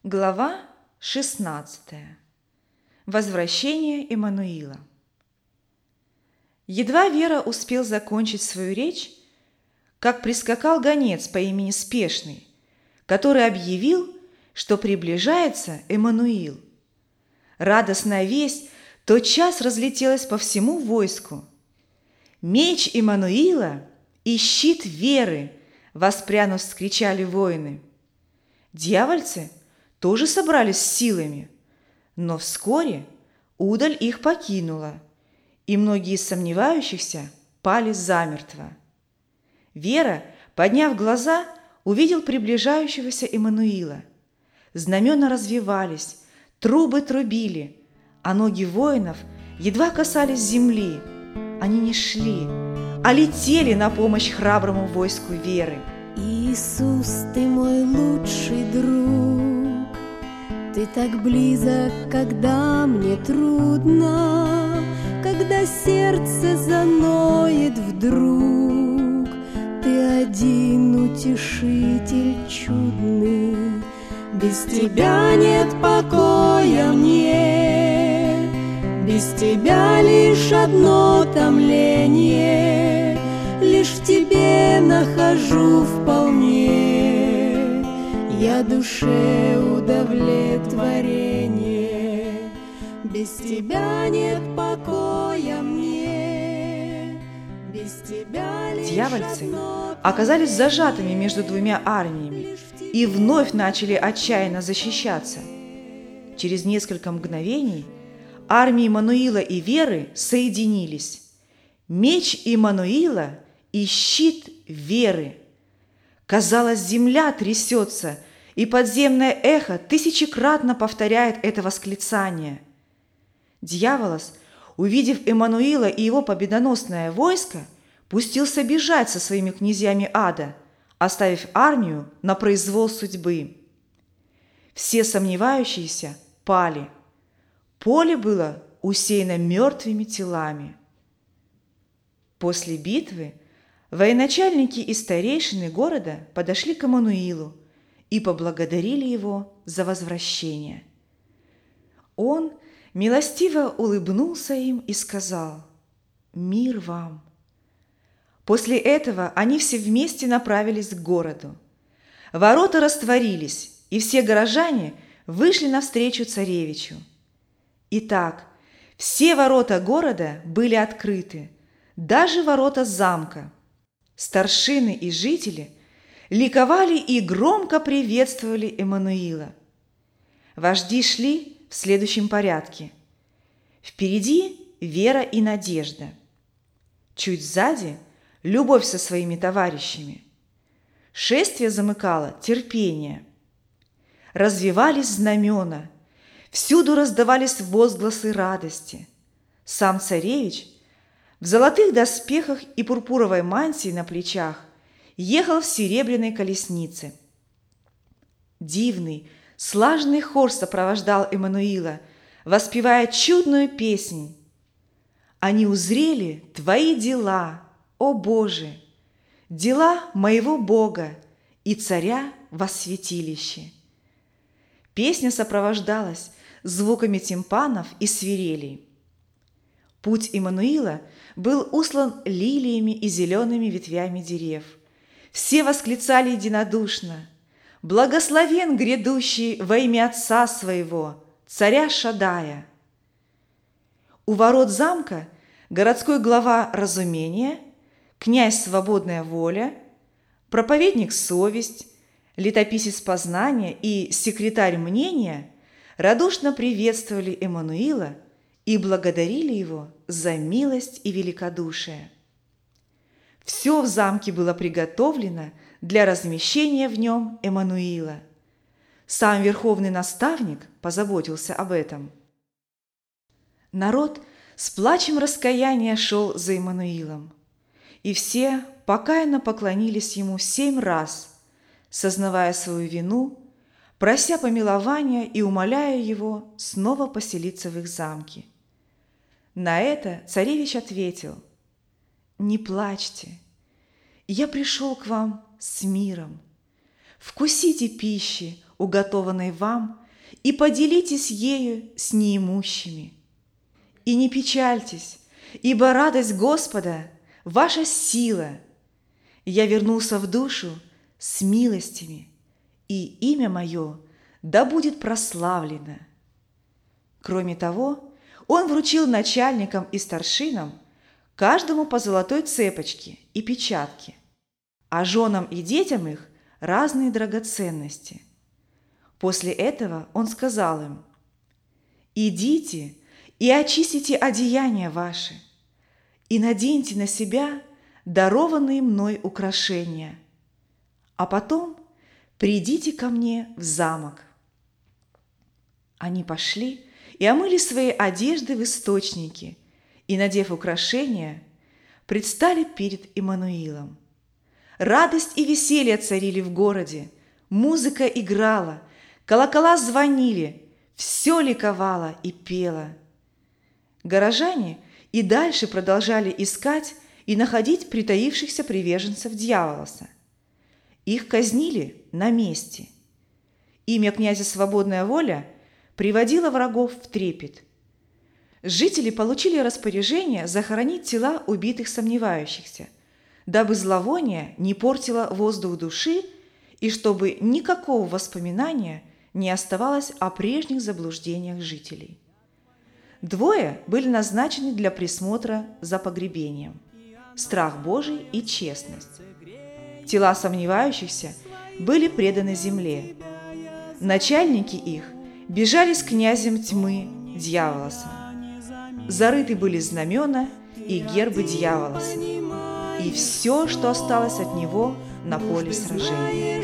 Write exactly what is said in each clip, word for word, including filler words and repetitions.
Глава шестнадцатая. Возвращение Эммануила. Едва Вера успел закончить свою речь, как прискакал гонец по имени Спешный, который объявил, что приближается Эммануил. Радостная весть тотчас разлетелась по всему войску. «Меч Эммануила и щит Веры!» – воспрянув, вскричали воины. Дьявольцы тоже собрались с силами, но вскоре удаль их покинула, и многие из сомневающихся пали замертво. Вера, подняв глаза, увидел приближающегося Эммануила. Знамена развевались, трубы трубили, а ноги воинов едва касались земли. Они не шли, а летели на помощь храброму войску Веры. Иисус, ты мой лучший друг, ты так близок, когда мне трудно, когда сердце заноет вдруг. Ты один утешитель чудный, без тебя нет покоя мне, без тебя лишь одно томление, лишь в тебе нахожу вполне я душе удовлетворение. Без тебя нет покоя мне, без тебя лишь Дьявольцы одно оказались зажатыми между двумя армиями и вновь начали отчаянно защищаться. Через несколько мгновений армии Эммануила и Веры соединились. Меч Эммануила и щит Веры. Казалось, земля трясется, и подземное эхо тысячекратно повторяет это восклицание. Дьяволос, увидев Эммануила и его победоносное войско, пустился бежать со своими князьями ада, оставив армию на произвол судьбы. Все сомневающиеся пали. Поле было усеяно мертвыми телами. После битвы военачальники и старейшины города подошли к Эммануилу и поблагодарили его за возвращение. Он милостиво улыбнулся им и сказал: «Мир вам!» После этого они все вместе направились к городу. Ворота растворились, и все горожане вышли навстречу царевичу. Итак, все ворота города были открыты, даже ворота замка. Старшины и жители ликовали и громко приветствовали Эммануила. Вожди шли в следующем порядке. Впереди Вера и Надежда. Чуть сзади – Любовь со своими товарищами. Шествие замыкало терпение. Развевались знамена, всюду раздавались возгласы радости. Сам царевич в золотых доспехах и пурпуровой мантии на плечах ехал в серебряной колеснице. Дивный, слаженный хор сопровождал Эммануила, воспевая чудную песнь. «Они узрели Твои дела, о Боже, дела моего Бога и царя во святилище». Песня сопровождалась звуками тимпанов и свирелей. Путь Эммануила был услан лилиями и зелеными ветвями дерев. Все восклицали единодушно: «Благословен грядущий во имя Отца Своего, царя Шадая». У ворот замка городской глава Разумение, князь Свободная Воля, проповедник Совесть, летописец Познания и секретарь Мнения радушно приветствовали Эммануила и благодарили его за милость и великодушие. Все в замке было приготовлено для размещения в нем Эммануила. Сам верховный наставник позаботился об этом. Народ с плачем раскаяния шел за Эммануилом, и все покаянно поклонились ему семь раз, сознавая свою вину, прося помилования и умоляя его снова поселиться в их замке. На это царевич ответил: «Не плачьте, я пришел к вам с миром. Вкусите пищи, уготованной вам, и поделитесь ею с неимущими. И не печальтесь, ибо радость Господа – ваша сила. Я вернулся в душу с милостями, и имя мое да будет прославлено». Кроме того, он вручил начальникам и старшинам каждому по золотой цепочке и печатке, а женам и детям их разные драгоценности. После этого он сказал им: «Идите и очистите одеяния ваши, и наденьте на себя дарованные мной украшения, а потом придите ко мне в замок». Они пошли и омыли свои одежды в источнике, и, надев украшения, предстали перед Иммануилом. Радость и веселье царили в городе, музыка играла, колокола звонили, все ликовало и пело. Горожане и дальше продолжали искать и находить притаившихся приверженцев дьяволоса. Их казнили на месте. Имя князя «Свободная воля» приводило врагов в трепет. Жители получили распоряжение захоронить тела убитых сомневающихся, дабы зловоние не портило воздух души и чтобы никакого воспоминания не оставалось о прежних заблуждениях жителей. Двое были назначены для присмотра за погребением – страх Божий и честность. Тела сомневающихся были преданы земле. Начальники их бежали с князем тьмы дьяволосом. Зарыты были знамена и гербы дьяволоса, и все, что осталось от него на поле сражения.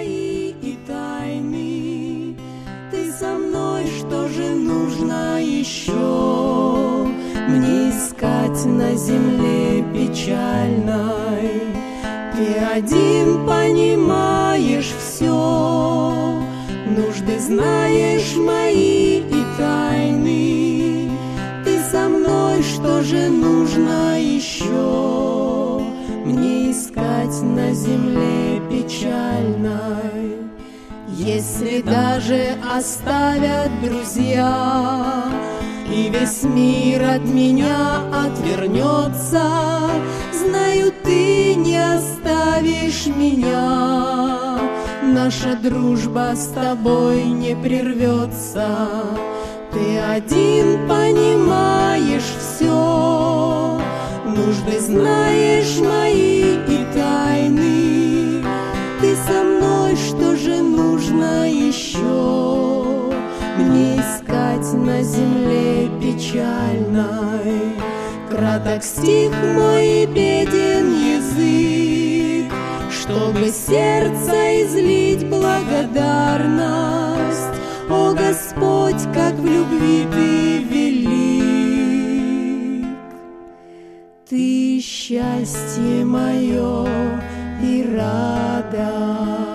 Ты со мной, что же нужно еще мне искать на земле печальной? Ты один понимаешь все, нужды знаешь мои и тайны. Ты со мной, что же нужно еще мне искать на земле печальной? Если даже оставят друзья, и весь мир от меня отвернется, знаю, ты не оставишь меня. Наша дружба с тобой не прервется. Ты один понимаешь все, нужды знаешь мои и тайны. Ты со мной, что же нужно еще мне искать на земле печальной? Краток стих мой и беден язык, чтобы сердце излить благодарность. О Господь, как в любви Ты велик! Ты счастье мое и радость.